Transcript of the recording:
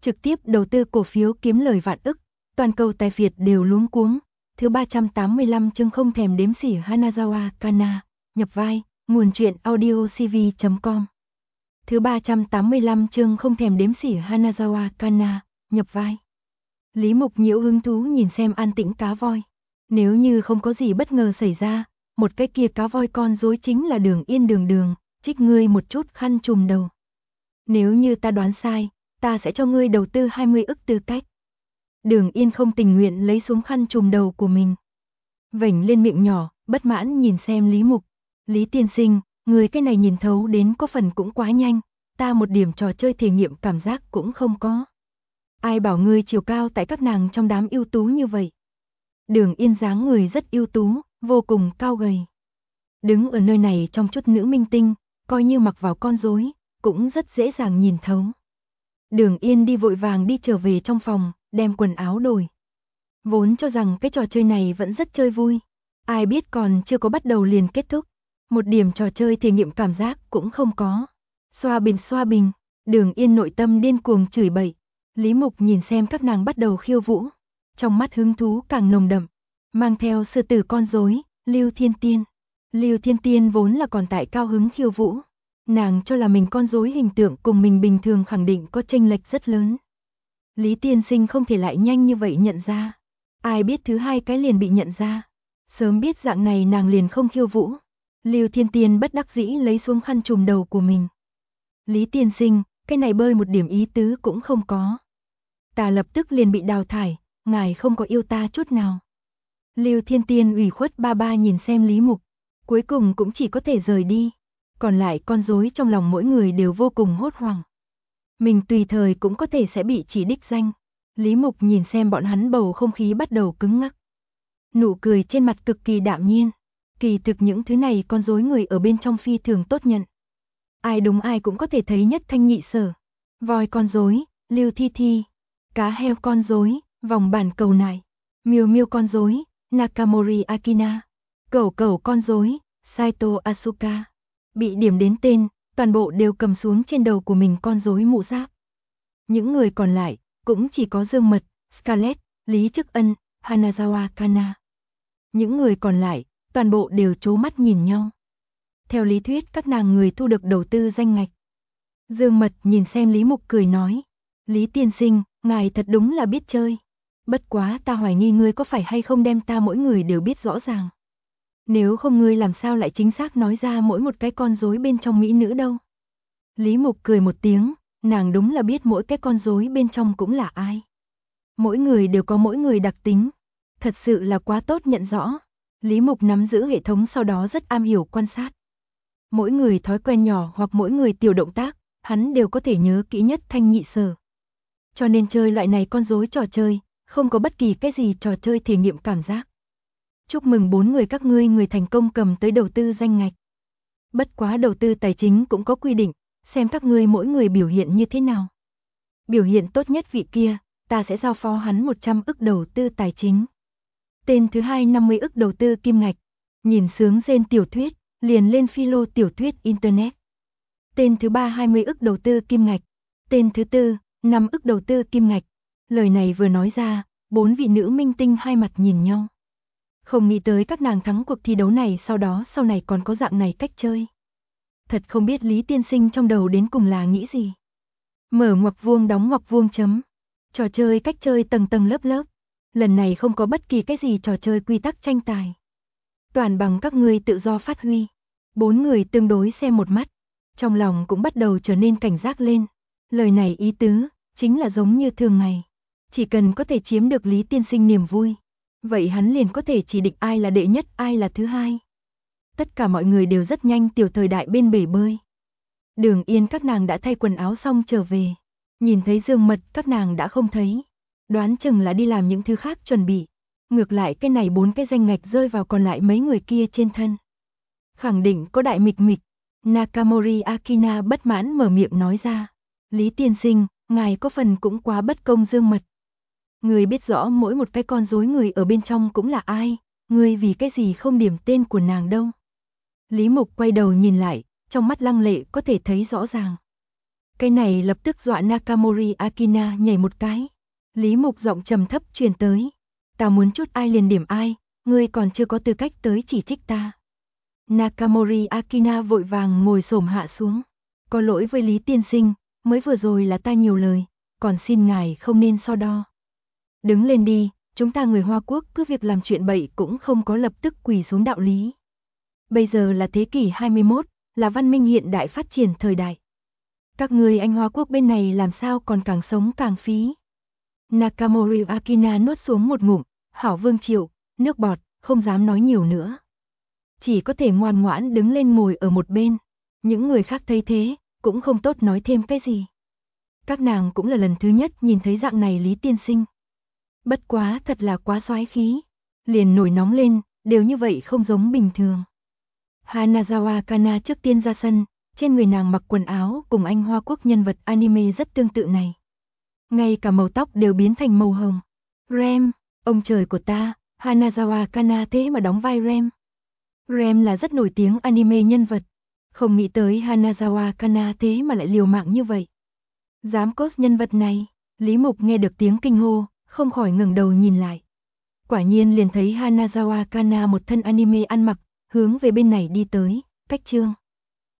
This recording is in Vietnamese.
trực tiếp đầu tư cổ phiếu kiếm lời vạn ức, toàn cầu tài phiệt đều luống cuống. Thứ 385 chương không thèm đếm xỉa Hanazawa Kana, nhập vai, nguồn truyện audiocv.com. Thứ 385 chương không thèm đếm xỉa Hanazawa Kana, nhập vai. Lý Mục nhiễu hứng thú nhìn xem an tĩnh cá voi. Nếu như không có gì bất ngờ xảy ra, một cái kia cá voi con rối chính là Đường Yên Đường, trích ngươi một chút khăn trùm đầu. Nếu như ta đoán sai, ta sẽ cho ngươi đầu tư 20 ức tư cách. Đường Yên không tình nguyện lấy xuống khăn trùm đầu của mình. Vểnh lên miệng nhỏ, bất mãn nhìn xem Lý Mục. Lý tiên sinh, người cái này nhìn thấu đến có phần cũng quá nhanh, ta một điểm trò chơi thể nghiệm cảm giác cũng không có. Ai bảo ngươi chiều cao tại các nàng trong đám ưu tú như vậy. Đường Yên dáng người rất ưu tú, vô cùng cao gầy. Đứng ở nơi này trong chút nữ minh tinh, coi như mặc vào con rối, cũng rất dễ dàng nhìn thấu. Đường Yên đi vội vàng đi trở về trong phòng, đem quần áo đổi. Vốn cho rằng cái trò chơi này vẫn rất chơi vui, ai biết còn chưa có bắt đầu liền kết thúc. Một điểm trò chơi thể nghiệm cảm giác cũng không có. Xoa bình, Đường Yên nội tâm điên cuồng chửi bậy. Lý Mục nhìn xem các nàng bắt đầu khiêu vũ, trong mắt hứng thú càng nồng đậm, mang theo sư tử con rối, Lưu Thiên Tiên. Lưu Thiên Tiên vốn là còn tại cao hứng khiêu vũ, nàng cho là mình con rối hình tượng cùng mình bình thường khẳng định có chênh lệch rất lớn. Lý tiên sinh không thể lại nhanh như vậy nhận ra, ai biết thứ hai cái liền bị nhận ra, sớm biết dạng này nàng liền không khiêu vũ. Lưu Thiên Tiên bất đắc dĩ lấy xuống khăn trùm đầu của mình. Lý tiên sinh, cái này bơi một điểm ý tứ cũng không có. Ta lập tức liền bị đào thải, ngài không có yêu ta chút nào. Lưu Thiên Tiên ủy khuất ba nhìn xem Lý Mục, cuối cùng cũng chỉ có thể rời đi. Còn lại con rối trong lòng mỗi người đều vô cùng hốt hoảng. Mình tùy thời cũng có thể sẽ bị chỉ đích danh. Lý Mục nhìn xem bọn hắn bầu không khí bắt đầu cứng ngắc. Nụ cười trên mặt cực kỳ đạm nhiên. Kỳ thực những thứ này con rối người ở bên trong phi thường tốt nhận. Ai đúng ai cũng có thể thấy nhất thanh nhị sở. Voi con rối, Lưu Thi Thi. Cá heo con rối, vòng bản cầu nại. Miêu con rối, Nakamori Akina. Cẩu con rối, Saito Asuka. Bị điểm đến tên, toàn bộ đều cầm xuống trên đầu của mình con rối mũ giáp. Những người còn lại, cũng chỉ có Dương Mật, Scarlett, Lý Chức Ân, Hanazawa Kana. Những người còn lại, toàn bộ đều trố mắt nhìn nhau. Theo lý thuyết các nàng người thu được đầu tư danh ngạch. Dương Mật nhìn xem Lý Mục cười nói. Lý tiên sinh, ngài thật đúng là biết chơi. Bất quá ta hoài nghi ngươi có phải hay không đem ta mỗi người đều biết rõ ràng. Nếu không ngươi làm sao lại chính xác nói ra mỗi một cái con rối bên trong mỹ nữ đâu. Lý Mục cười một tiếng, nàng đúng là biết mỗi cái con rối bên trong cũng là ai. Mỗi người đều có mỗi người đặc tính, thật sự là quá tốt nhận rõ. Lý Mục nắm giữ hệ thống sau đó rất am hiểu quan sát. Mỗi người thói quen nhỏ hoặc mỗi người tiểu động tác, hắn đều có thể nhớ kỹ nhất thanh nhị sở. Cho nên chơi loại này con rối trò chơi, không có bất kỳ cái gì trò chơi thể nghiệm cảm giác. Chúc mừng 4 người các ngươi người thành công cầm tới đầu tư danh ngạch. Bất quá đầu tư tài chính cũng có quy định, xem các ngươi mỗi người biểu hiện như thế nào. Biểu hiện tốt nhất vị kia, ta sẽ giao phó hắn 100 ức đầu tư tài chính. Tên thứ hai 50 ức đầu tư kim ngạch, nhìn sướng rên tiểu thuyết, liền lên philo tiểu thuyết internet. Tên thứ ba 20 ức đầu tư kim ngạch, tên thứ tư 5 ức đầu tư kim ngạch. Lời này vừa nói ra, 4 vị nữ minh tinh hai mặt nhìn nhau. Không nghĩ tới các nàng thắng cuộc thi đấu này sau này còn có dạng này cách chơi. Thật không biết Lý tiên sinh trong đầu đến cùng là nghĩ gì. Mở ngoặc vuông đóng ngoặc vuông chấm. Trò chơi cách chơi tầng tầng lớp. Lần này không có bất kỳ cái gì trò chơi quy tắc tranh tài. Toàn bằng các ngươi tự do phát huy. 4 người tương đối xem một mắt. Trong lòng cũng bắt đầu trở nên cảnh giác lên. Lời này ý tứ, chính là giống như thường ngày. Chỉ cần có thể chiếm được Lý tiên sinh niềm vui. Vậy hắn liền có thể chỉ định ai là đệ nhất, ai là thứ hai. Tất cả mọi người đều rất nhanh tiểu thời đại bên bể bơi. Đường Yên các nàng đã thay quần áo xong trở về. Nhìn thấy Dương Mật các nàng đã không thấy. Đoán chừng là đi làm những thứ khác chuẩn bị. Ngược lại cái này 4 cái danh ngạch rơi vào còn lại mấy người kia trên thân. Khẳng định có đại mịch. Nakamori Akina bất mãn mở miệng nói ra. Lý tiên sinh, ngài có phần cũng quá bất công Dương Mật. Người biết rõ mỗi một cái con rối người ở bên trong cũng là ai, người vì cái gì không điểm tên của nàng đâu. Lý Mục quay đầu nhìn lại, trong mắt lăng lệ có thể thấy rõ ràng. Cái này lập tức dọa Nakamori Akina nhảy một cái. Lý Mục giọng trầm thấp truyền tới. Ta muốn chút ai liền điểm ai, ngươi còn chưa có tư cách tới chỉ trích ta. Nakamori Akina vội vàng ngồi xổm hạ xuống. Có lỗi với Lý tiên sinh, mới vừa rồi là ta nhiều lời, còn xin ngài không nên so đo. Đứng lên đi, chúng ta người Hoa Quốc cứ việc làm chuyện bậy cũng không có lập tức quỳ xuống đạo lý. Bây giờ là thế kỷ 21, là văn minh hiện đại phát triển thời đại. Các người anh Hoa Quốc bên này làm sao còn càng sống càng phí. Nakamori Akina nuốt xuống một ngụm, hảo vương triệu, nước bọt, không dám nói nhiều nữa. Chỉ có thể ngoan ngoãn đứng lên ngồi ở một bên. Những người khác thấy thế, cũng không tốt nói thêm cái gì. Các nàng cũng là lần thứ nhất nhìn thấy dạng này Lý tiên sinh. Bất quá thật là quá xoái khí. Liền nổi nóng lên, đều như vậy không giống bình thường. Hanazawa Kana trước tiên ra sân, trên người nàng mặc quần áo cùng anh Hoa Quốc nhân vật anime rất tương tự này. Ngay cả màu tóc đều biến thành màu hồng. Rem, ông trời của ta, Hanazawa Kana thế mà đóng vai Rem. Rem là rất nổi tiếng anime nhân vật. Không nghĩ tới Hanazawa Kana thế mà lại liều mạng như vậy. Dám cos nhân vật này, Lý Mục nghe được tiếng kinh hô, không khỏi ngẩng đầu nhìn lại. Quả nhiên liền thấy Hanazawa Kana một thân anime ăn mặc, hướng về bên này đi tới, cách chương.